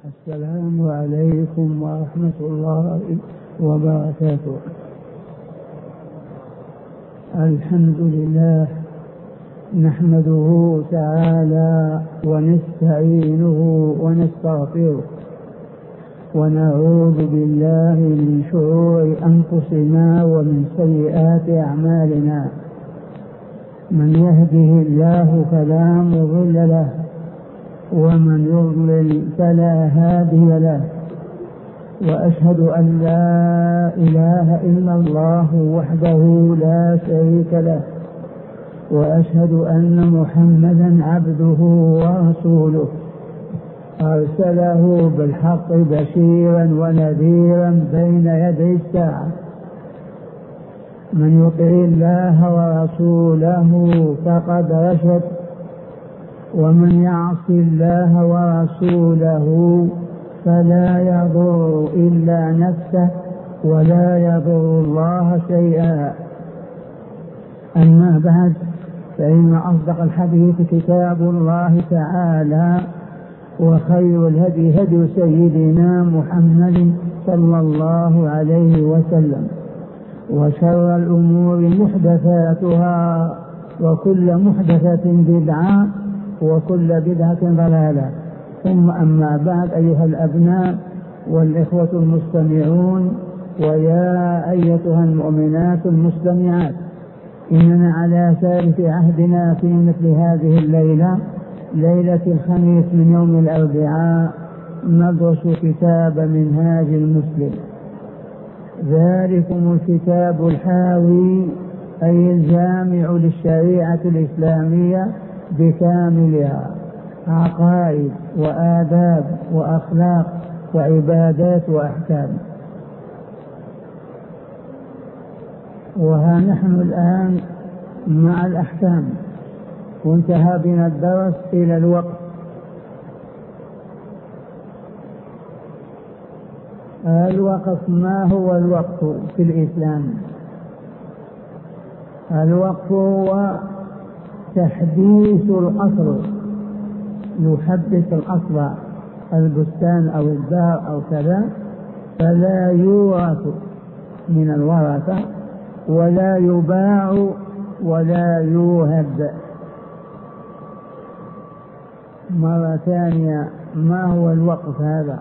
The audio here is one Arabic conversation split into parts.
السلام عليكم ورحمة الله وبركاته. الحمد لله نحمده تعالى ونستعينه ونستغفره ونعوذ بالله من شرور أنفسنا ومن سيئات أعمالنا. من يهده الله فلا مضل له ومن يضلل فلا هادي له، وأشهد أن لا إله إلا الله وحده لا شريك له، وأشهد أن محمدا عبده ورسوله أرسله بالحق بشيرا ونذيرا بين يدي الساعة. من يطع الله ورسوله فقد رشد، ومن يعص الله ورسوله فلا يضر إلا نفسه ولا يضر الله شيئا. أما بعد، فإن أصدق الحديث كتاب الله تعالى، وخير الهدي هدي سيدنا محمد صلى الله عليه وسلم، وشر الأمور محدثاتها، وكل محدثة بدعة، وكل بدعة ضلالة. ثم أما بعد، أيها الأبناء والإخوة المستمعون، ويا أيتها المؤمنات المستمعات، إننا على ثالث عهدنا في مثل هذه الليلة، ليلة الخميس من يوم الأربعاء، ندرس كتاب منهاج المسلم. ذلكم الكتاب الحاوي أي الجامع للشريعة الإسلامية بكاملها، عقائد وآداب وأخلاق وعبادات وأحكام. وها نحن الآن مع الأحكام، وانتهى بنا الدرس إلى الوقت. الوقت، ما هو الوقت في الإسلام؟ الوقت هو تحديث الأصل، يحدث الأصل، البستان أو الدار أو كذا، فلا يورث من الورثة ولا يباع ولا يوهب. مرة ثانية، ما هو الوقف هذا؟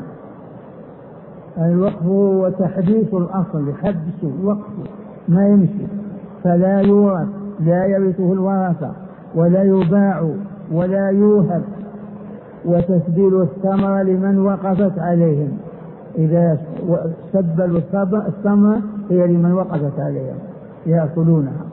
الوقف هو تحديث الأصل، حدثه وقفه ما يمشي، فلا يورث، لا يرثه الورثة ولا يباع ولا يوهب، وتسبيل الثمرة لمن وقفت عليهم. إذا سبلوا الثمرة هي لمن وقفت عليهم يأكلونها.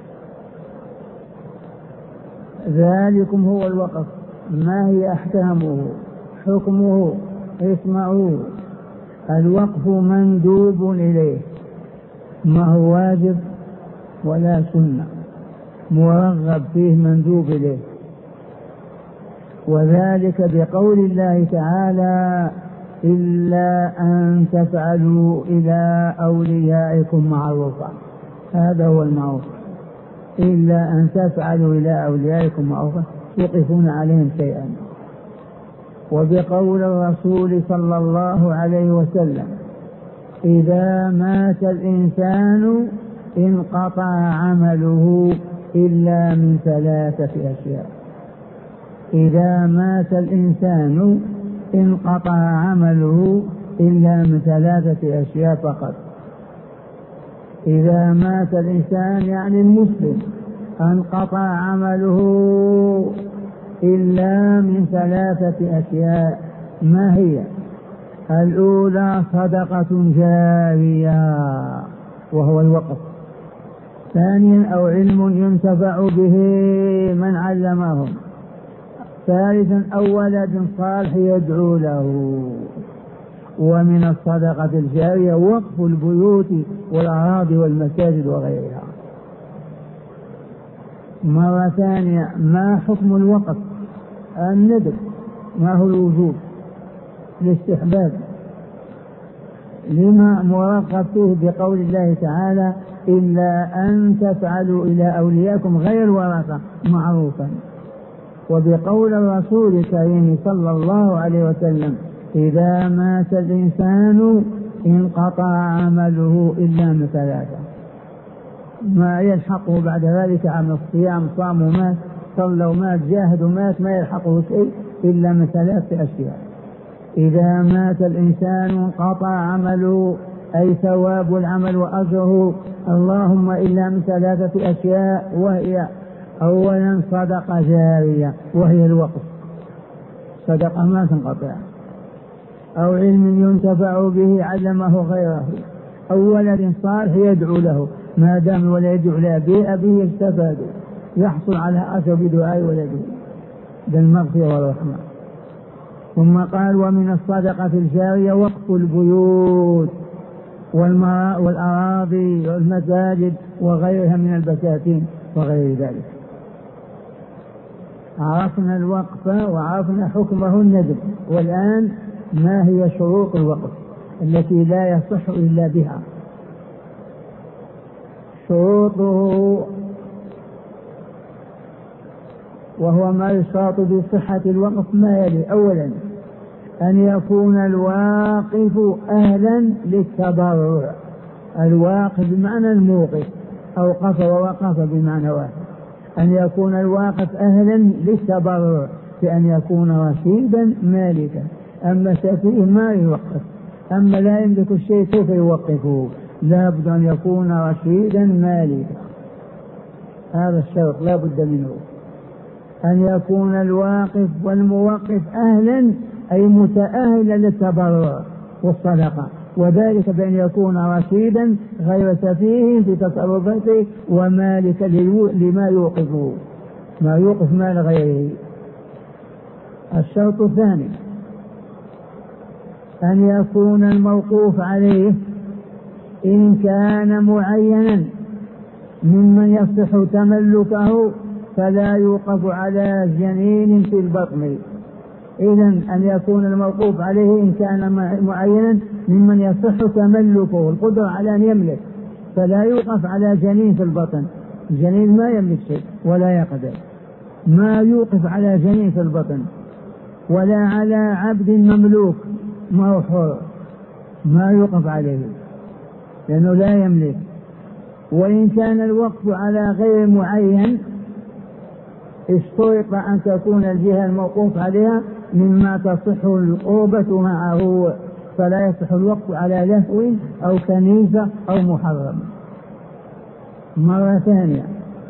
ذلكم هو الوقف. ما هي أحكامه؟ حكمه اسمعوا. الوقف مندوب إليه، ما هو واجب ولا سنة، مرغب فيه، مندوب إليه. وذلك بقول الله تعالى: إلا أن تفعلوا إلى أوليائكم معروفا. هذا هو المعروف، إلا أن تفعلوا إلى أوليائكم معروفا، يوقفون عليهم شيئا. وبقول الرسول صلى الله عليه وسلم: إذا مات الإنسان انقطع عمله إلا من ثلاثة أشياء. إذا مات الإنسان انقطع عمله إلا من ثلاثة أشياء فقط. إذا مات الإنسان يعني المسلم انقطع عمله إلا من ثلاثة أشياء. ما هي؟ الأولى صدقة جارية وهو الوقف. ثانيا أو علم ينتفع به من علمهم. ثالثا أو ولد صالح يدعو له. ومن الصدقة الجارية وقف البيوت والأراضي والمساجد وغيرها. مرة ثانية، ما حكم الوقف؟ الندب. ما هو الوجوب؟ الاستحباب. لما مرغب فيه بقول الله تعالى: إلا أن تفعلوا إلى أوليائكم غير الورثة معروفا. وبقول الرسول الكريم صلى الله عليه وسلم: إذا مات الإنسان انقطع عمله إلا من ثلاثة، ما يلحقه بعد ذلك عن الصيام، صام ومات، صلى ومات، جاهد ومات، ما يلحقه شيء إلا من ثلاثة أشياء. إذا مات الإنسان انقطع عمله، أي ثواب العمل وأجره، اللهم إلا من ثلاثة أشياء، وهي أولا صدقة جارية وهي الوقف، صدقة ما تنقطع، أو علم ينتفع به علمه غيره، أو ولد صالح يدعو له، ما دام ولا يدعو لأبيه يستفاد، يحصل على أجر بدعاء ولده بالمغفرة والرحمة. ثم قال ومن الصدقة الجارية وقف البيوت والأراضي والمساجد وغيرها من البساتين وغير ذلك. عرفنا الوقف وعرفنا حكمه الندب، والآن ما هي شروط الوقف التي لا يصح إلا بها؟ شروطه وهو ما يشترط بصحة الوقف ما يلي: أولا أن يكون الواقف أهلا للتضرع، الواقف بمعنى الموقف، أوقف ووقف بمعنى واحد، أن يكون الواقف أهلا للتضرع بأن يكون رشيدا مالكا، أما سفيه ما يوقف، أما لا يملك الشيء كيف يوقفه؟ لا بد أن يكون رشيدا مالكا، هذا الشرط لا بد منه، أن يكون الواقف والموقف أهلا أي متأهلا للتبرع والصدقة، وذلك بأن يكون رشيدا غير سفيه في تصرفاته ومالكا لما يوقفه، ما يوقف مال غيره. الشرط الثاني أن يكون الموقوف عليه إن كان معينا ممن يصح تملكه فلا يوقف على جنين في البطن. إذن أن يكون الموقوف عليه إن كان معينا ممن يصح تملكه، القدرة على أن يملك، فلا يوقف على جنين في البطن، الجنين ما يملك شيء ولا يقدر، ما يوقف على جنين في البطن، ولا على عبد مملوك ما هو حر، ما يوقف عليه لأنه لا يملك. وإن كان الوقف على غير معين اشترط أن تكون الجهة الموقوف عليها مما تصح القربة معه، فلا يصح الوقف على لهو أو كنيسة أو محرم. مرة ثانية،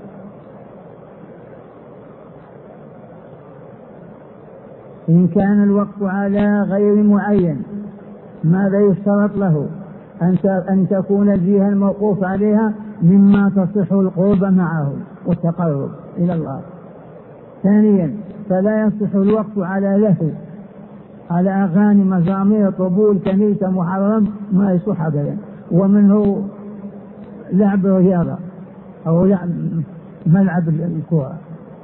إن كان الوقف على غير معين ماذا يشترط له؟ أن تكون الجهة الموقوف عليها مما تصح القربة معه والتقرب إلى الله. ثانيا فلا يصح الوقف على لهو، على أغاني مزامير طبول كنيسة محرم ما يصح أبدا، ومنه لعب رياضة أو لعب ملعب الكرة.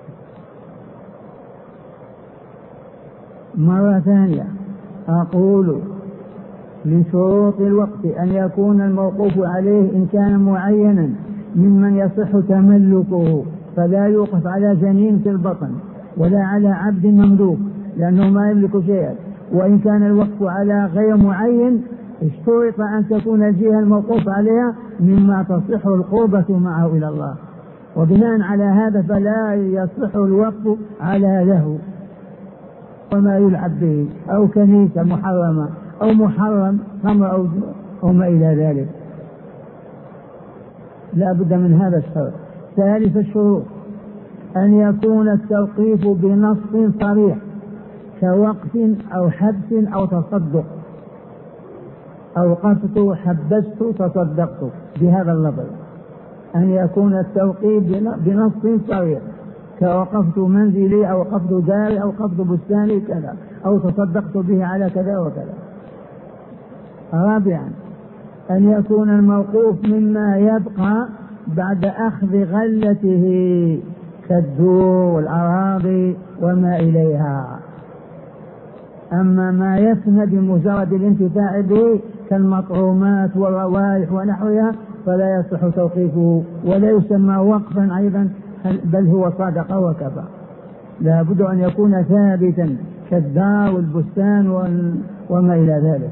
مرة ثانية أقول من شروط الوقف أن يكون الموقوف عليه إن كان معينا ممن يصح تملكه فلا يوقف على جنين في البطن ولا على عبد مملوك لأنه ما يملك شيئا. وإن كان الوقف على غير معين اشترط أن تكون الجهة الموقوف عليها مما تصح القربة معه إلى الله، وبناء على هذا فلا يصح الوقف على له وما يلعب به أو كنيسة محرمة أو محرم خمر أو ما إلى ذلك، لا بد من هذا الشرط. ثالث الشروط أن يكون التوقيف بنص صريح كوقف أو حبس أو تصدق، أوقفت حبست تصدقت بهذا اللفظ، أن يكون التوقيف بنص صريح كوقفت منزلي أو وقفت داري أو وقفت بستاني كذا أو تصدقت به على كذا وكذا. رابعا أن يكون الموقوف مما يبقى بعد أخذ غلته كالدور والأراضي وما إليها، أما ما يفنى بمجرد الانتفاع به كالمطعومات والروائح ونحوها فلا يصح توقيفه ولا يسمى وقفا أيضا، بل هو صدقة وكفى. لا بد أن يكون ثابتا كالدار والبستان وما إلى ذلك.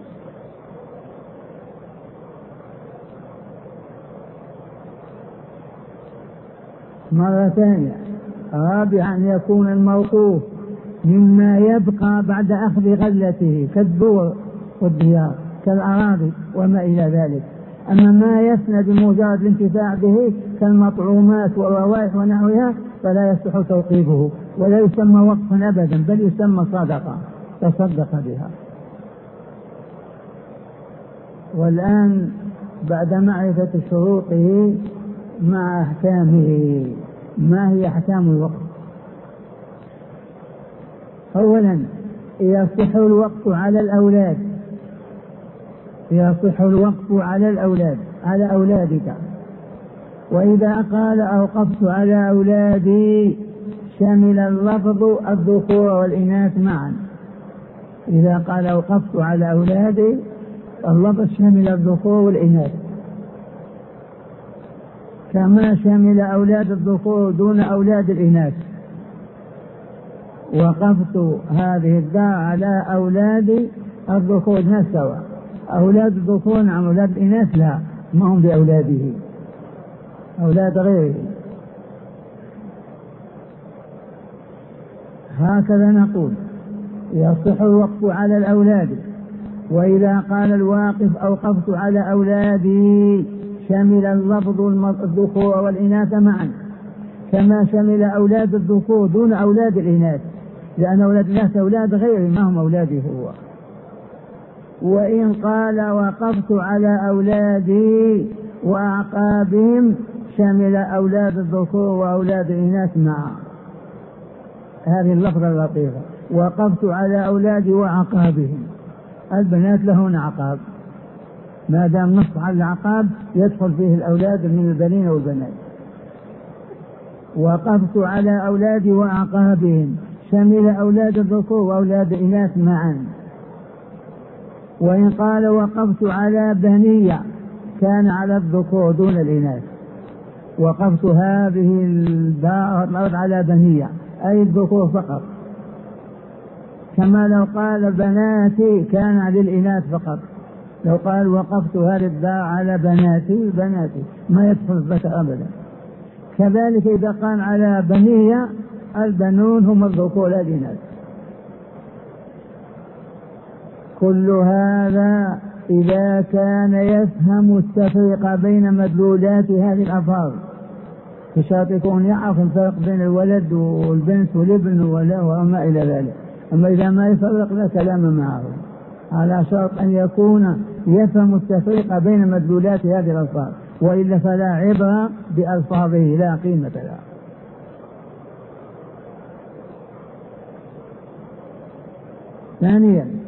مرة ثانية رابعا أن يكون الموقوف مما يبقى بعد أخذ غلته كالدور والديار كالأراضي وما إلى ذلك. أما ما يفنى بمجرد الانتفاع به كالمطعومات والروائح ونحوها فلا يصح توقيفه ولا يسمى وقفا أبدا، بل يسمى صدقة تصدق بها. والآن بعد معرفة شروطه مع أحكامه، ما هي أحكام الوقف؟ أولا يصح الوقف على الأولاد، يصح الوقف على الأولاد على أولادك. وإذا قال أوقفت على أولادي شمل اللفظ الذكور والإناث معا. إذا قال أوقفت على أولادي اللفظ شمل الذكور والإناث، كما شمل أولاد الذكور دون أولاد الإناث. وقفت هذه الدار على أولاد الذكور سواء، أولاد الذكور نعم، أولاد الإناث لا، ما هم بأولاده، أولاد غيره. هكذا نقول يصح الوقف على الأولاد. وإذا قال الواقف أوقفت على أولادي شمل اللفظ الذكور والإناث معا، كما شمل أولاد الذكور دون أولاد الإناث، لأن أولاد الناس أولاد غيره ما هم أولاده هو. وإن قال وقفت على أولادي وأعقابهم شمل أولاد الذكور وأولاد الإناث معا. هذه اللفظة اللطيفة، وقفت على أولادي وأعقابهم، البنات لهن عقاب، ما دام نص على العقاب يدخل فيه الأولاد من البنين والبنات. وقفت على أولادي وأعقابهم شمل أولاد الذكور وأولاد الإناث معا. وإن قال وقفت على بنية كان على الذكور دون الإناث. وقفت هذه الدار على بنية أي الذكور فقط، كما لو قال بناتي كان على الإناث فقط. لو قال وقفت هذه الدار على بناتي ما يدخل الذكر أبدا. كذلك إذا قال على بنية البنون هم الذكور لا الإناث. كل هذا إذا كان يفهم التفريق بين مدلولات هذه الألفاظ، بشرط يكون يعرف الفرق بين الولد والبنت والابن وما إلى ذلك. أما إذا ما يفرق لا كلام معه، على شرط أن يكون يفهم التفريق بين مدلولات هذه الألفاظ، وإلا فلا عبرة بألفاظه لا قيمة لها. ثانيا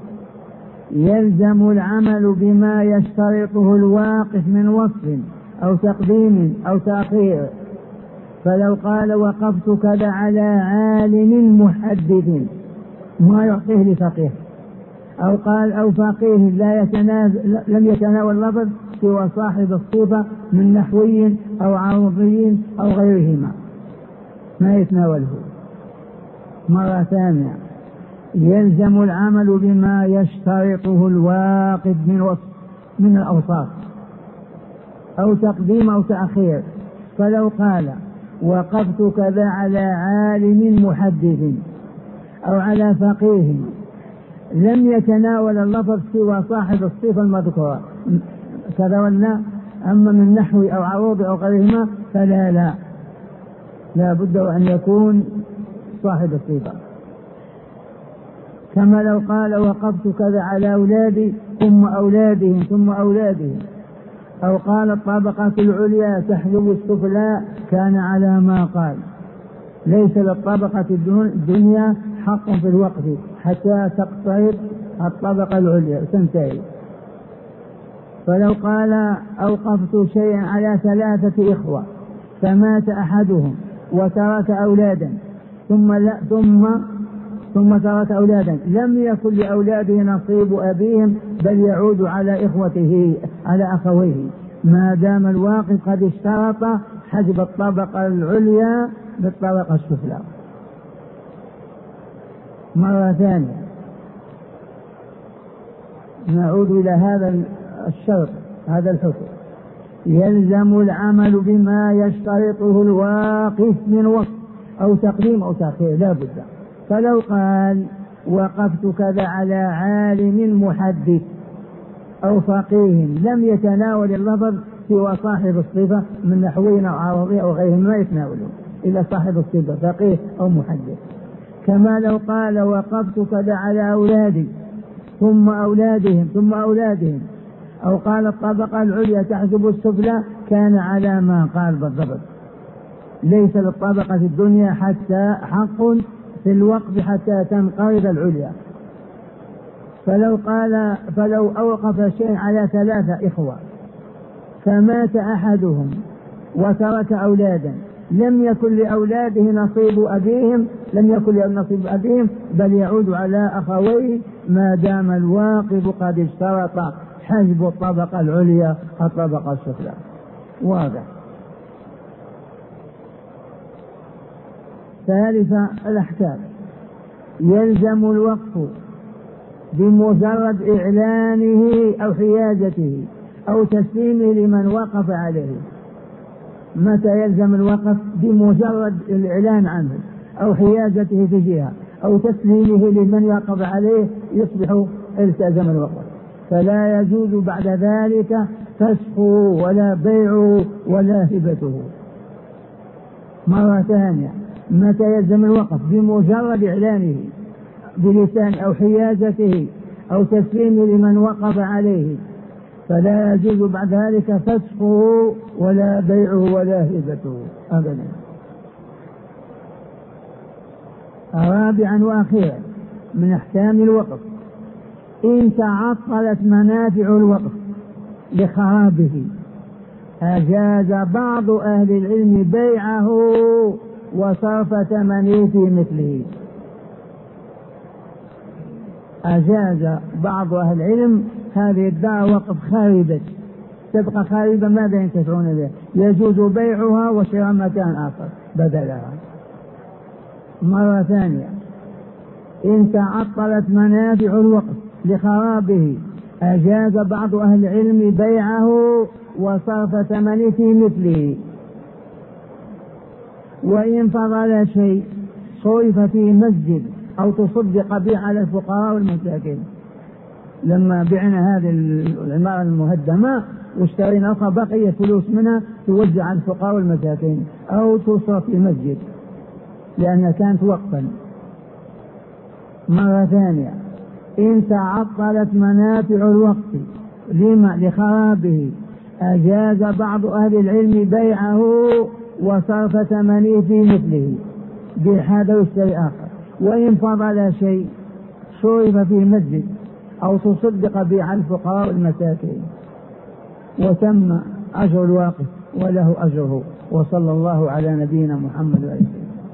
يلزم العمل بما يشترطه الواقف من وصف أو تقديم أو تأخير. فلو قال وقفت كذا على عالم محدث ما يعطيه لفقيه، أو قال أو فقيه لم يتناول لفظ سوى صاحب الصفة من نحوي أو عرضي أو غيرهما ما يتناوله. مرة ثانية يلزم العمل بما يشترطه الواقف من وصف من الأوصاف أو تقديم أو تأخير. فلو قال وقفت كذا على عالم محدث أو على فقيه لم يتناول اللفظ سوى صاحب الصفة المذكورة كذا ولا، أما من نحو أو عروض أو غيرهما فلا لا بد أن يكون صاحب الصفة. كما لو قال وقفت كذا على أولادي ثم أولادهم ثم أولادهم، أو قال الطبقة العليا تحجب السفلى كان على ما قال. ليس للطبقة الدنيا حق في الوقف حتى تقترب الطبقة العليا تنتهي. فلو قال أوقفت شيئا على 3 إخوة فمات أحدهم وترك أولادا ثم ترك أولادا لم يكن لأولاده نصيب أبيهم بل يعود على إخوته على أخويه، ما دام الواقف قد اشترط حجب الطبقة العليا بالطبقة السفلى. مرة ثانية نعود إلى هذا الشرط، هذا الحكم. يلزم العمل بما يشترطه الواقف من وقت أو تقديم أو تأخير لا بد. فلو قال وقفت كذا على عالم محدث أو فقيه لم يتناول اللفظ سوى صاحب الصفة من نحوين أو عربي أو غيره ما يتناوله إلا صاحب الصفة فقيه أو محدث. كما لو قال وقفت كذا على أولادي ثم أولادهم ثم أولادهم، أو قال الطبقة العليا تحجب السفلى، كان على ما قال بالضبط. ليس للطبقة الدنيا حتى حق في الوقف حتى تنقرض العليا. فلو أوقف شيء على 3 إخوة فمات أحدهم وترك أولادا لم يكن لأولاده نصيب أبيهم بل يعود على أخويه ما دام الواقف قد اشترط حجب الطبقة العليا الطبقة السفلى. واضح. ثالثا الأحكام. يلزم الوقف بمجرد إعلانه أو حيازته أو تسليمه لمن وقف عليه. متى يلزم الوقف؟ بمجرد الإعلان عنه أو حيازته في جهة أو تسليمه لمن وقف عليه يصبح التزم الوقف. فلا يجوز بعد ذلك فسخه ولا بيعه ولا هبته. مرة ثانية، متى يلزم الوقف؟ بمجرد إعلانه بلسان أو حيازته أو تسليمه لمن وقف عليه، فلا يجوز بعد ذلك فسخه ولا بيعه ولا هبته أبدا. رابعا وأخيرا من أحكام الوقف، إن تعطلت منافع الوقف لخرابه أجاز بعض أهل العلم بيعه وصرف ثمنه في مثله. أجاز بعض أهل العلم هذه الدار وقف خاربة تبقى خاربة ماذا ينتفعون بها؟ يجوز بيعها وشراء مكان آخر بدلها. مرة ثانية، إن تعطلت منافع الوقف لخرابه أجاز بعض أهل العلم بيعه وصرف ثمنه في مثله. وإن فضل شيء صرف في مسجد أو تصدق به على الفقراء والمساكين. لما بعنا هذه العمارة المهدمة واشترينا أخرى بقية فلوس منها توزع على الفقراء والمساكين أو تصرف في مسجد لأنها كانت وقفا. مرة ثانية، إن تعطلت منافع الوقت لخرابه أجاز بعض أهل العلم بيعه وصرف ثمنه في مثله بهذا واشتري آخر. وإن فضل شيء صرف في مسجد أو تصدق به على الفقراء والمساكين وتم أجر الواقف وله أجره. وصلى الله على نبينا محمد وآله.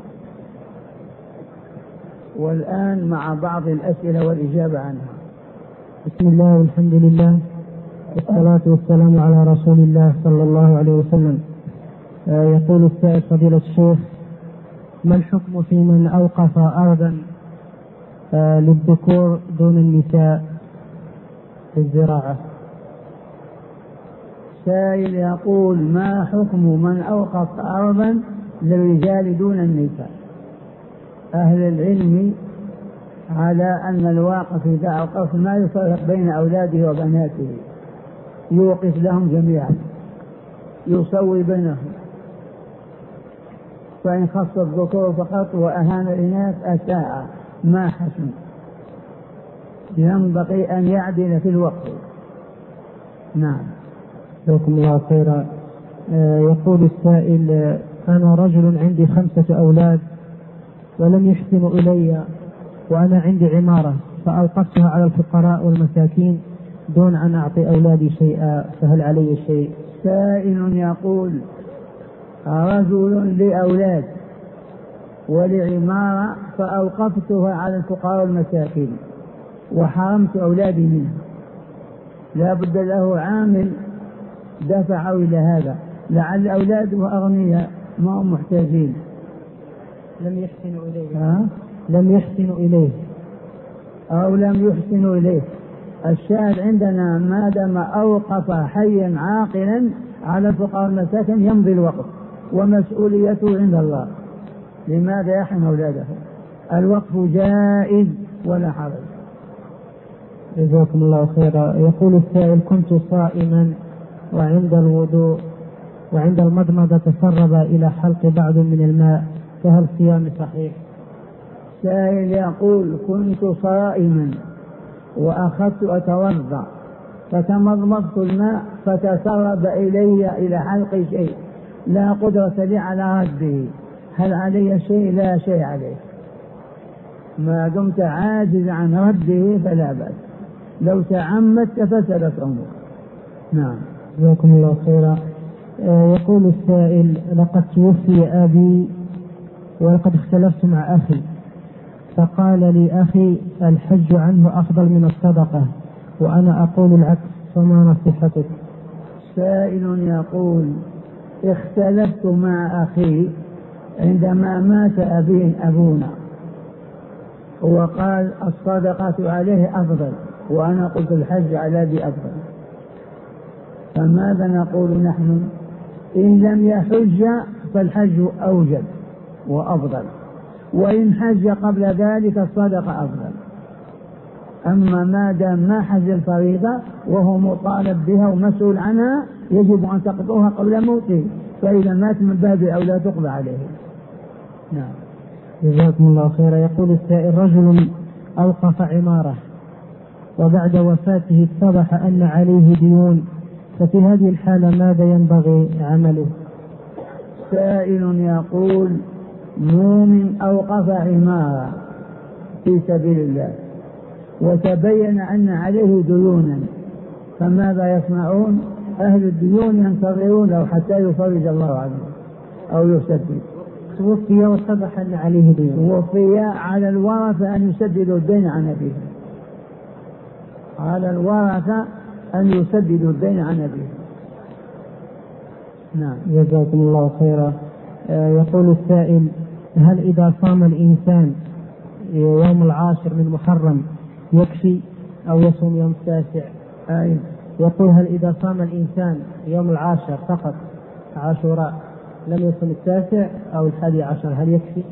والآن مع بعض الأسئلة والإجابة عنها. بسم الله والحمد لله والصلاة والسلام على رسول الله صلى الله عليه وسلم. يقول السائل فضيلة الشيخ: ما الحكم في من أوقف أرضا للذكور دون النساء في الزراعة؟ سائل يقول: ما حكم من أوقف أرضا للرجال دون النساء؟ أهل العلم على أن الواقف إذا أوقف ما يفرق بين أولاده وبناته، يوقف لهم جميعا، يسوي بينهم، فإن خص الذكور فقط وأهان الإناث أساء ما حسن، ينبغي أن يعدل في الوقت. نعم. جزاكم الله خيرا. يقول السائل: أنا رجل عندي 5 أولاد ولم يحسنوا إلي وأنا عندي عمارة فأوقفتها على الفقراء والمساكين دون أن أعطي أولادي شيئا، فهل علي شيء؟ سائل يقول: رجل لأولاد ولعمارة فأوقفتها على الفقراء والمساكين وحرمت أولادي منها، لا بد له عامل دفعوا إلى هذا، لعل أولاده أغنياء ما هم محتاجين. لم يحسنوا إليه أو لم يحسنوا إليه الشاهد عندنا ما دام أوقف حيا عاقلا على الفقراء المساكين يمضي الوقف ومسؤوليته عند الله. لماذا يحرم أولاده؟ الوقف جائز ولا حرج. جزاكم الله خيرا. يقول السائل: كنت صائما وعند الوضوء وعند المضمضة تسرب إلى حلق بعض من الماء، فهل صيامي صحيح؟ سائل يقول: كنت صائما وأخذت أتوضأ فتمضمضت الماء فتسرب إلي إلى حلق شيء لا قدرة لي على رده، هل علي شيء؟ لا شيء عليه، ما دمت عاجز عن رده فلا بأس، لو تعمدت فسدت أمور. نعم. جزاكم الله خيرا. يقول السائل: لقد توفي أبي ولقد اختلفت مع أخي، فقال لي أخي الحج عنه أفضل من الصدقة، وأنا أقول العكس، فما نصيحتك؟ سائل يقول: اختلفت مع أخي عندما مات أبونا، وقال الصدقة عليه أفضل، وأنا قلت الحج على أبي أفضل، فماذا نقول نحن؟ إن لم يحج فالحج أوجب وأفضل، وإن حج قبل ذلك الصدقة أفضل. أما ما دام ما حج الفريضة وهو مطالب بها ومسؤول عنها يجب أن تقضوها قبل موته، فإذا مات من باب أولى تقضى عليه. نعم. جزاكم الله خيرا. يقول السائل: رجل أوقف عمارة وبعد وفاته اتضح أن عليه ديون، ففي هذه الحالة ماذا ينبغي عمله؟ سائل يقول: مؤمن أوقف عمارة في سبيل الله وتبين أن عليه ديونا، فماذا يصنعون؟ أهل الديون ينتظرونه حتى يفرج الله عنه أو يسدد. توفي واتضح أن عليه ديون، وفي على الورثة أن يسددوا الدين عن أبيه، على الورثة أن يسددوا الدين عن أبيه. نعم. جزاكم الله خيرا. يقول السائل: هل إذا صام الإنسان يوم 10 من محرم يكفي أو يصوم يوم 9؟ يقول: هل إذا صام الإنسان يوم 10 فقط عاشوراء لم يصم 9 أو 11 هل يكفي؟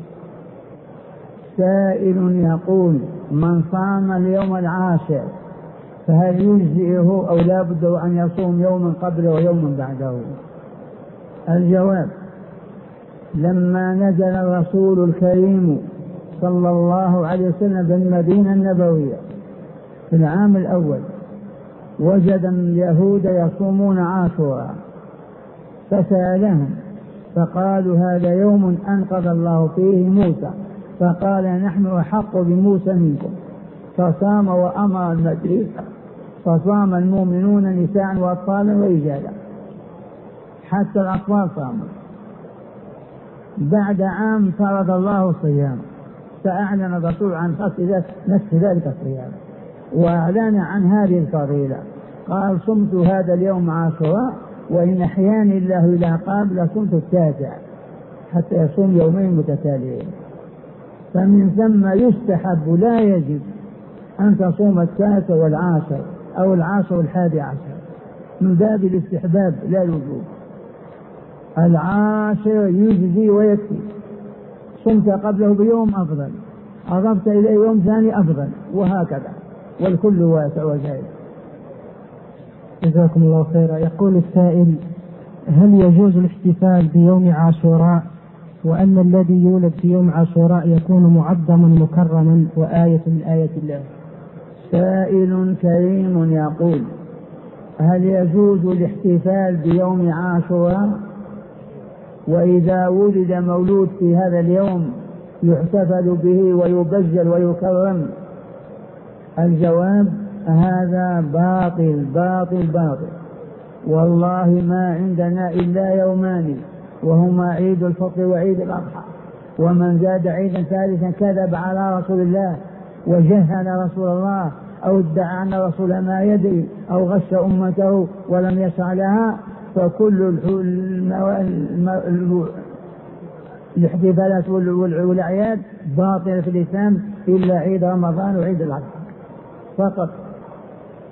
سائل يقول: من صام اليوم 10 فهل يجزئه أو لا بد أن يصوم يوما قبله ويوما بعده؟ الجواب: لما نزل الرسول الكريم صلى الله عليه وسلم بالمدينة النبوية في العام الأول وجد اليهود يصومون عاشوراء، فسألهم فقالوا: هذا يوم أنقذ الله فيه موسى، فقال: نحن أحق بموسى منكم، فصام وأمر المدينة، فصام المؤمنون نساء وأطفالا ورجالا حتى الأطفال صاموا. بعد عام فرض الله الصيام، فأعلن الرسول عن نفس ذلك الصيام وأعلن عن هذه الفضيلة، قال: صمت هذا اليوم عاشوراء، وإن أحياني الله إلى قابل صمت 9 حتى يصوم يومين متتاليين. فمن ثم يستحب لا يجب أن تصوم 9 و10 أو 10 و11 من باب الاستحباب لا الوجوب. 10 يجزي ويكفي، صمت قبله بيوم أفضل، أضفت إليه يوم ثاني أفضل، وهكذا، والكل واسع وجائز. جزاكم الله خيرا. يقول السائل: هل يجوز الاحتفال بيوم عاشوراء وأن الذي يولد في يوم عاشوراء يكون معظما مكرما وآية من آيات الله؟ سائل كريم يقول: هل يجوز الاحتفال بيوم عاشوراء وإذا ولد مولود في هذا اليوم يحتفل به ويبجل ويكرم؟ الجواب: هذا باطل باطل باطل، والله ما عندنا إلا يومان وهما عيد الفطر وعيد الأضحى، ومن زاد عيدا ثالثا كذب على رسول الله وجهل رسول الله أو ادعى أن الرسول ما يدري أو غش أمته ولم يشرع لها، فكل الاحتفالات والأعياد باطلة في الإسلام إلا عيد رمضان وعيد الأضحى فقط.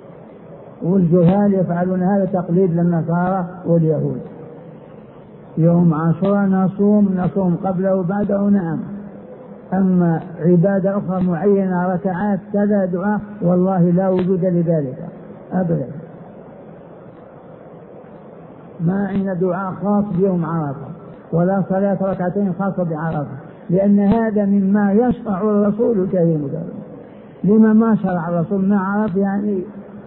والجهال يفعلون هذا تقليد للنصارى واليهود. يوم عاشوراء نصوم قبله وبعده، نعم. أما عبادة أخرى معينة، ركعات كذا دعاء، والله لا وجود لذلك أبدا. ما عندنا دعاء خاص بيوم عرفة ولا صلاة ركعتين خاصة بعرفة، لأن هذا مما يشرع الرسول الكريم. لما ما شرع الرسول ما عرف يعني؟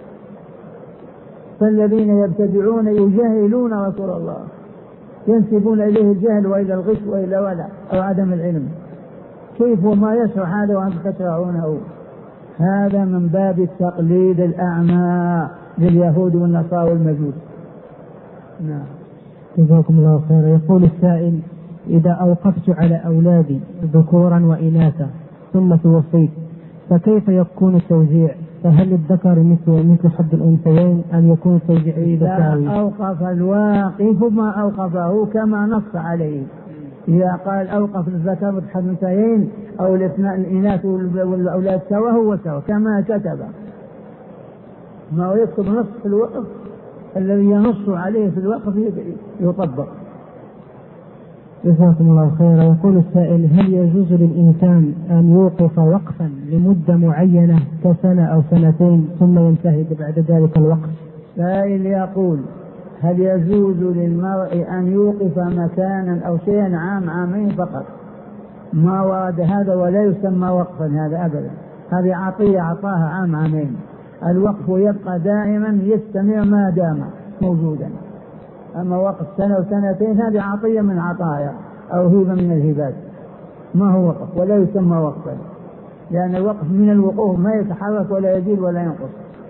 فالذين يبتدعون يجاهلون رسول الله، ينسبون إليه الجهل وإلى الغش وإلى ولا أو عدم العلم. كيف وما يشرع هذا وأنتم تشرعونه؟ هذا من باب التقليد الأعمى لليهود والنصارى والمجوس. نعم. جزاكم الله خيرا. يقول السائل: إذا أوقفت على أولادي ذكورا وإناثا ثم توفيت فكيف يكون التوزيع؟ فهل الذكر مثل حظ الأنثيين أم يكون التوزيع بالتساوي؟ إذا أوقف الواقف ما أوقفه كما نص عليه، إذا قال أوقف الذكر مثل حظ الأنثيين أو الاثنين الإناث والأولاد سوا هو سوا كما كتب، ما يكتب نص في الوقف الذي ينص عليه في الوقف يطبق. جزاكم الله خيرا. يقول السائل: هل يجوز للإنسان أن يوقف وقفا لمدة معينة كسنة أو سنتين ثم ينتهي بعد ذلك الوقف؟ سائل يقول: هل يجوز للمرء أن يوقف مكانا أو شيئا عام عامين فقط؟ ما ورد هذا ولا يسمى وقفا هذا أبدا، هذه عطية أعطاها عام عامين. الوقف يبقى دائما يستمر ما دام موجودا. أما وقف سنة وسنتين هذه عطية من عطايا أو هبة من الهبات، ما هو وقف ولا يسمى وقفا، لأن الوقف من الوقوف ما يتحرك ولا يزيد ولا ينقص.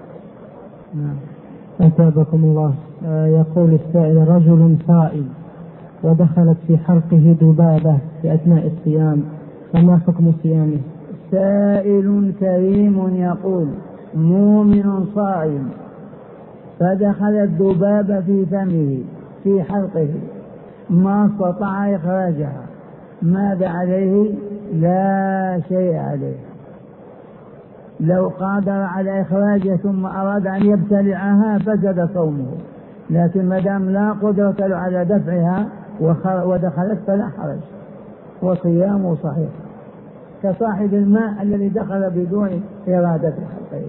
أثابكم الله. يقول السائل: رجل صائم ودخلت في حلقه ذبابة في أثناء الصيام، فما حكم صيامه؟ سائل كريم يقول: مؤمن صائم فدخلت ذبابة في فمه في حلقه ما استطاع إخراجها، ماذا عليه؟ لا شيء عليه. لو قادر على إخراجها ثم أراد أن يبتلعها فسد صومه، لكن ما دام لا قدرة له على دفعها ودخلت فلا حرج وصيامه صحيح، كصاحب الماء الذي دخل بدون إرادة حلقه.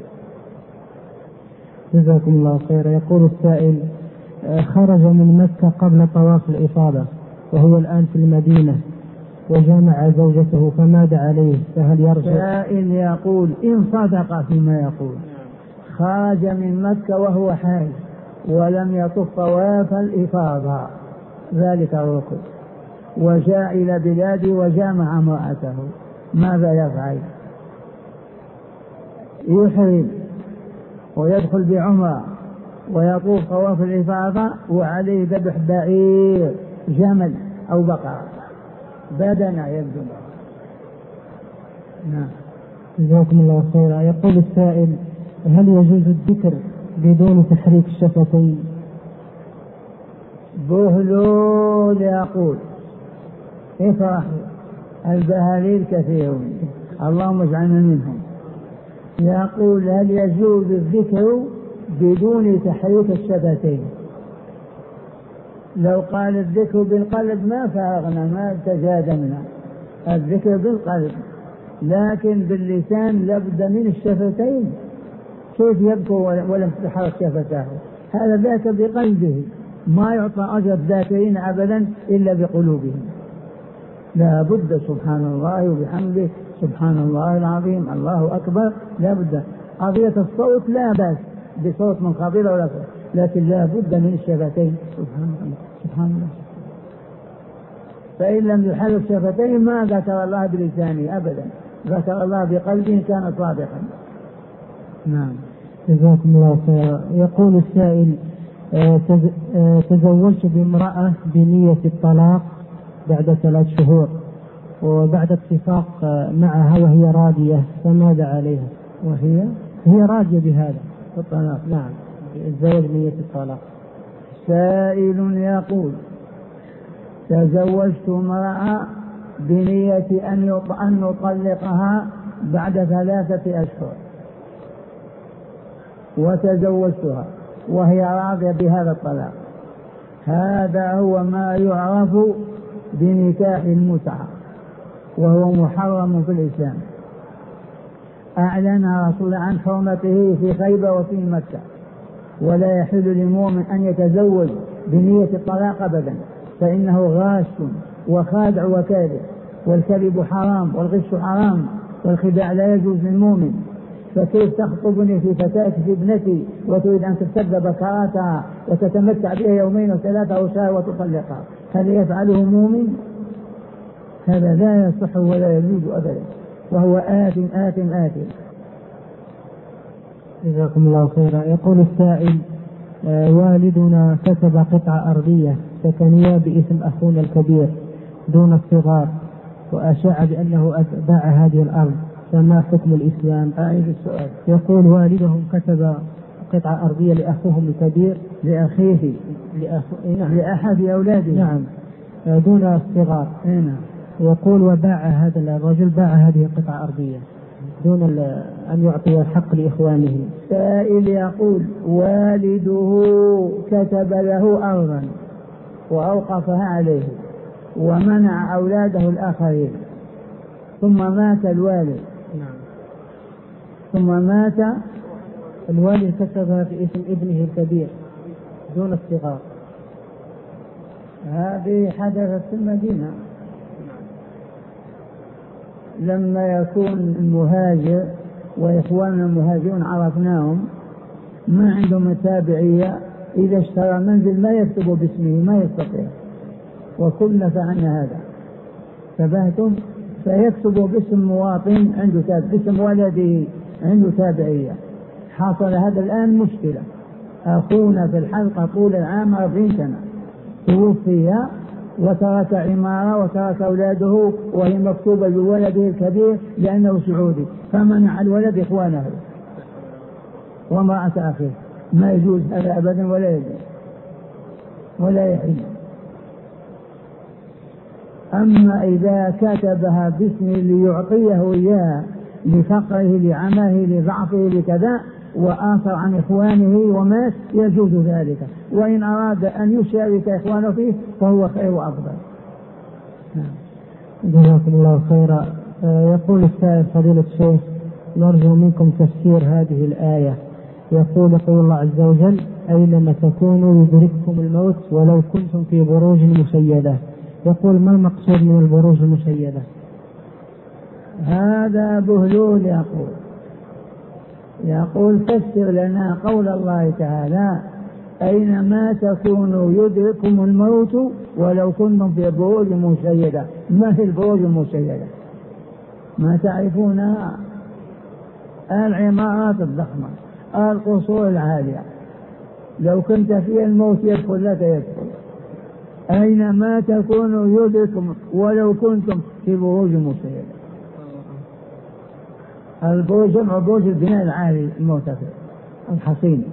جزاكم الله خيرا. يقول السائل: خرج من مكة قبل طواف الإفاضة وهو الآن في المدينة وجامع زوجته، فماذا عليه؟ فهل يرجع؟ سائل يقول: إن صدق فيما يقول، خرج من مكة وهو حاج ولم يطف طواف الإفاضة ذلك الركن، وجاء إلى بلاده وجامع امرأته، ماذا يفعل؟ يحرم ويدخل بعمرة ويطوف طواف الإفاضة وعليه ذبح بعير جمل أو بقرة بدنا يبدو. نعم. جزاكم الله خيرا. يقول السائل: هل يجوز الذكر بدون تحريك الشفتين؟ بهلول يقول: افرح، البهاليل كثيرون اللهم اجعلنا منهم. يقول: هل يجوز الذكر بدون تحريك الشفتين؟ لو قال الذكر بالقلب ما فارغنا ما تجادلنا، الذكر بالقلب، لكن باللسان لابد من الشفتين. كيف يذكر ولم تتحرك شفتاه؟ هذا ذاك بقلبه، ما يعطى أجر الذاكرين أبدا إلا بقلوبهم. لا بد، سبحان الله وبحمده سبحان الله العظيم الله أكبر، لا بد. قضية الصوت لا بأس بصوت منخفض ولا صوت، لكن لا بد من الشفتين. سبحان الله سبحان الله. فإن لم يحرك شفتين ما ذكر الله بلسانه أبدا، ذكر الله بقلبه كان صادقا. نعم. جزاكم الله خيرا. يقول السائل: تزوجت بامرأة بنية الطلاق بعد 3 شهور وبعد اتفاق معها وهي راضية، فماذا عليها؟ هي راضية بهذا الطلاق. نعم، الزواج بنية الطلاق. سائل يقول: تزوجت امرأة بنية أن نطلقها بعد 3 أشهر، وتزوجتها وهي راضية بهذا الطلاق. هذا هو ما يعرف بنكاح المتعة، وهو محرم في الإسلام. أعلن رسول الله عن حرمته في خيبر وفي مكة، ولا يحل للمؤمن أن يتزوج بنية الطلاق أبدا، فإنه غاش وخادع وكاذب، والكذب حرام والغش حرام والخداع لا يجوز للمؤمن. فكيف تخطبني في فتاة في ابنتي وتريد أن تستبدل بكراتها وتتمتع بها يومين وثلاثة أو شهر وتطلقها؟ هل يفعله مؤمن؟ هذا لا يصح ولا يجوز أبدا، وهو آثم. جزاكم الله خيرا. يقول السائل: والدنا كتب قطعة أرضية سكنية باسم أخونا الكبير دون الصغار، وأشاع بأنه باع هذه الأرض، فما حكم الإسلام؟ أعيد السؤال. يقول والدهم كتب قطعة أرضية لأخوهم الكبير، لأخيه، لأحد أولاده، نعم، دون الصغار. نعم. يقول وباع هذا الرجل هذه القطعة أرضية دون أن يعطي الحق لإخوانه. سائل يقول: والده كتب له أرضا وأوقفها عليه ومنع أولاده الآخرين، ثم مات الوالد. نعم. ثم مات الوالد كتبها في اسم ابنه الكبير دون الصغار. هذه حدثت في المدينة لما يكون المهاجر، وإخواننا المهاجرون عرفناهم ما عندهم التابعية، إذا اشترى منزل ما يكتب باسمه، ما يستطيع، وكلنا فعلنا هذا، تبهتم، فيكتب باسم مواطن عنده باسم ولده عنده تابعية. حصل هذا الآن مشكلة. أخونا في الحلقة طول العام 40 سنة توفي وترك عمارة وترك أولاده وهي مكتوبة بولده الكبير لأنه سعودي، فمنع الولد إخوانه وامرأة أخيه. ما يجوز هذا أبدا، ولا يجوز ولا يحل. أما إذا كتبها باسم ليعطيه إياه لفقره لعمه لضعفه لكذا وآثر عن إخوانه ومات، يجوز ذلك، وإن أراد أن يشارك إخوانه فيه فهو خير وأفضل. جزاكم الله خيرا. يقول السائل: فضيلة الشيخ، نرجو منكم تفسير هذه الآية. يقول الله عز وجل: أينما تكونوا يدرككم الموت ولو كنتم في بروج مشيدة. يقول: ما المقصود من البروج المشيدة؟ هذا بهلول. يقول فسر لنا قول الله تعالى: أينما تكونوا يدرككم الموت ولو كنتم في بروج مشيدة. ما في البروج المشيدة؟ ما تعرفونها؟ العمارات الضخمة، القصور العالية، لو كنت في الموت يدخل لك يدخل. أينما تكونوا يدرككم ولو كنتم في بروج مشيدة. البروج جمع بروج البناء العالي المرتفع الحصين.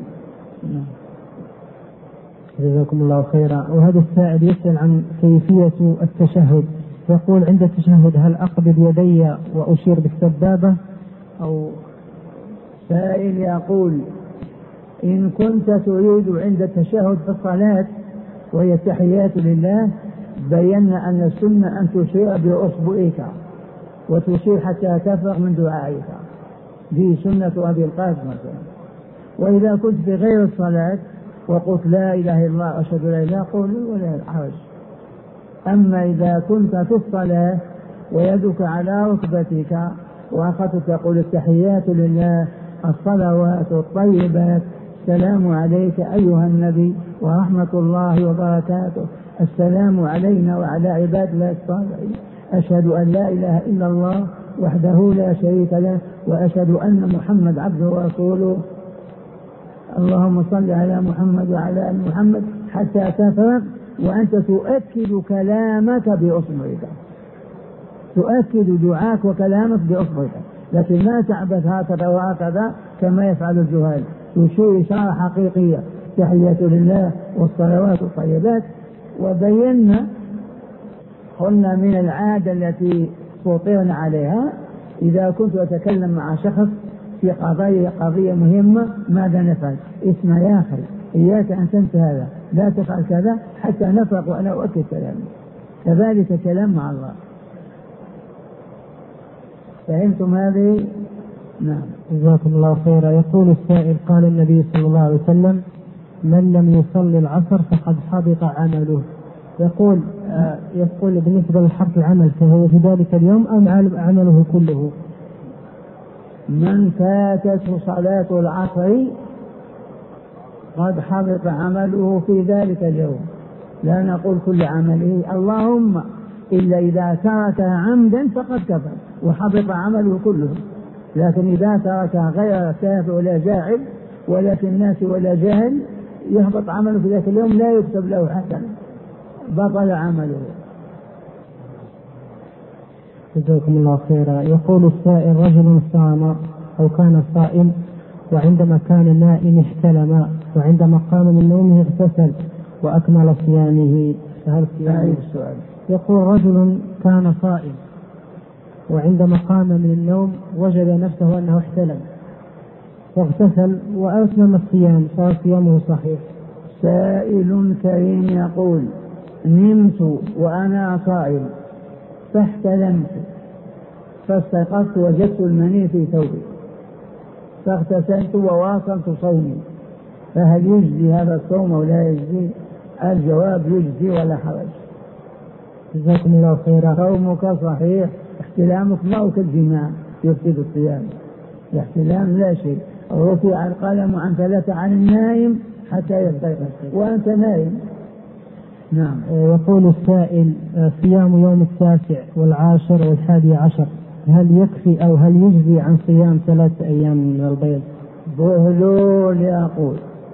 جزاكم الله خيرا. وهذا السائل يسأل عن كيفية التشهد. يقول: عند التشهد هل أقبض يدي وأشير بالسبابة أو؟ سائل يقول: إن كنت تريد عند التشهد في الصلاة وهي التحيات لله، بينا أن السنة أن تشير بأصبعك وتشير حتى تفرغ من دعائك، دي سنة أبي القاسم مثلا. وإذا كنت في غير الصلاة وقلت لا إله إلا الله أشهد لا إله، قول ولا حرج. أما إذا كنت في الصلاة ويدك على ركبتك وأخذت تقول التحيات لله الصلوات الطيبات السلام عليك أيها النبي ورحمة الله وبركاته، السلام علينا وعلى عباد الله الصالحين، أشهد أن لا إله إلا الله وحده لا شريك له وأشهد أن محمد عبده ورسوله، اللهم صل على محمد وعلى آل محمد، حتى تفرغ وأنت تؤكد كلامك بأصبعك، تؤكد دعاك وكلامك بأصبعك، لكن ما تعبث هكذا وهكذا كما يفعل الجهال، تشير إشارة حقيقية تحية لله والصلوات الطيبات. وبينا قلنا من العادة التي فطرنا عليها إذا كنت أتكلم مع شخص في قضية مهمة ماذا نفعل؟ اسمع يا أخي، إياك أن تنسى هذا، لا تفعل كذا حتى نفرق وأنا أؤكد كلامي. كذلك كلام مع الله. فهمتم هذه؟ نعم. جزاكم الله خيرا. يقول السائل: قال النبي صلى الله عليه وسلم: من لم يصلي العصر فقد حبط عمله. يقول بالنسبة لحبط العمل فهو في ذلك اليوم أم عمله كله؟ من فاتته صلاة العصر قد حبط عمله في ذلك اليوم، لا نقول كل عمله، اللهم إلا إذا تركها عمدا فقد كفر وحبط عمله كله. لكن إذا تركها غير كافر ولا جاهل ولا في الناس ولا جاهل يهبط عمله في ذلك اليوم، لا يكتب له حسنة، بطل عمله. جزاكم الله خيرا. يقول السائل: رجل صام أو كان صائم وعندما كان نائم احتلم وعندما قام من نومه اغتسل وأكمل صيامه، فهل صيامه؟ السؤال. يقول: رجل كان صائم وعندما قام من النوم وجد نفسه أنه احتلم واغتسل وأتمم الصيام، فهل صيامه صحيح؟ سائل كريم يقول: نمت وأنا صائم فاحتلمت فاستيقظت وجدت المني في ثوبي فاغتسلت وواصلت صومي، فهل يجزي هذا الصوم ولا يجزي؟ الجواب: يجزي ولا حرج. جزاكم الله خيرا. صومك صحيح، احتلامك ما هو كالجماع يفسد الصيام. الاحتلام لا شيء، رفع القلم عن 3 عن النائم حتى يستيقظ وأنت نائم. نعم. يقول السائل: صيام يوم 9 و10 و11 هل يكفي أو هل يجزي عن صيام 3 أيام من البيض؟ بهلول يقول: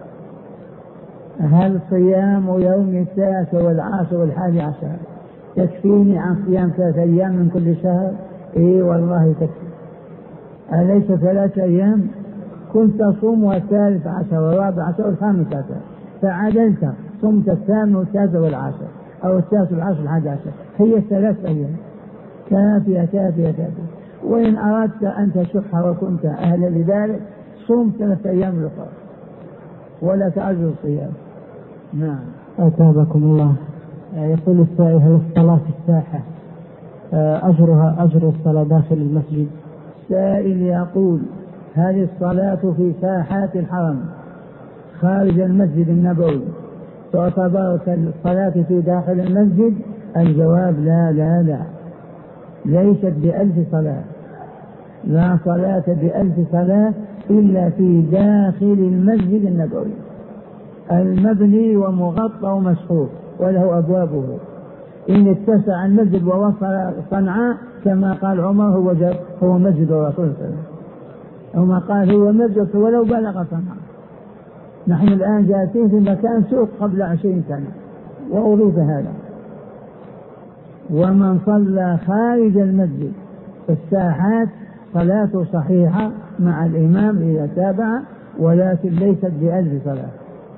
هل صيام يوم 9 و10 و11 يكفيني عن صيام 3 أيام من كل شهر؟ إيه والله تكفي. أليس 3 أيام؟ كنت تصوم 13 و14 و15 فعدلت صمت 8 و9 و10 أو 9 و10 و11، هي 3 أيام كافية كافية كافية. وإن أردت أن تشح وكنت أهلا لذلك صوم 3 أيام الأخرى ولا تعجل الصيام. نعم. أتابكم الله. يقول السائل: هل الصلاة في الساحة أجرها أجر الصلاة داخل المسجد؟ سائل يقول: هل الصلاة في ساحات الحرم خارج المسجد النبوي تعتبر كالصلاة في داخل المسجد؟ الجواب: لا لا لا، ليست ب1000 صلاة، لا صلاة ب1000 صلاة إلا في داخل المسجد النبوي المبني ومغطى ومسحوق وله أبوابه. إن اتسع المسجد ووصل صنعاء كما قال عمر هو مسجد الرسول صلى الله عليه وسلم، وما قال هو مسجد ولو بلغ صنعاء. نحن الآن جالسين في مكان سوق قبل 20 سنة وأضيف هذا. ومن صلى خارج المسجد في الساحات صلاته صحيحة مع الإمام إذا تابع، ولكن ليست ب1000 صلاة.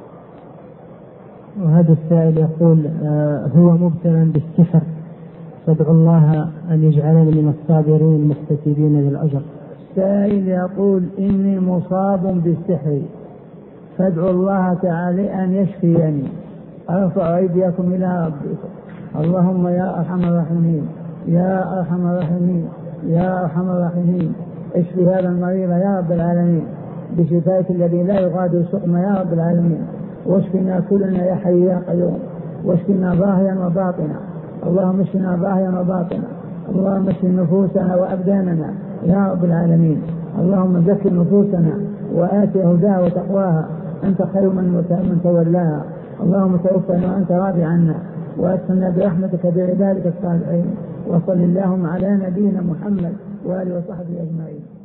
وهذا السائل يقول: هو مبتلى بالسحر فادعو الله أن يجعلني من الصابرين المحتسبين للأجر. السائل يقول: إني مصاب بالسحر فادعو الله تعالى أن يشفيني. أرفع أيديكم إلى ربكم. اللهم يا أرحم الراحمين يا أرحم الراحمين يا أرحم الراحمين اشفي هذا المريض يا رب العالمين بشفائك الذي لا يغادر سقما يا رب العالمين، واشفنا كلنا يا حي يا قيوم، واشفنا ظاهرا وباطنا، اللهم اشفنا ظاهرا وباطنا، اللهم اشف نفوسنا وأبداننا يا رب العالمين، اللهم زكي نفوسنا وآت هداها وتقواها، أنت خير من تولاها، اللهم توفنا وأنت راضي عنا، وأدخلنا برحمتك بعبادك الصالحين، وصل اللهم على نبينا محمد وآله وصحبه أجمعين.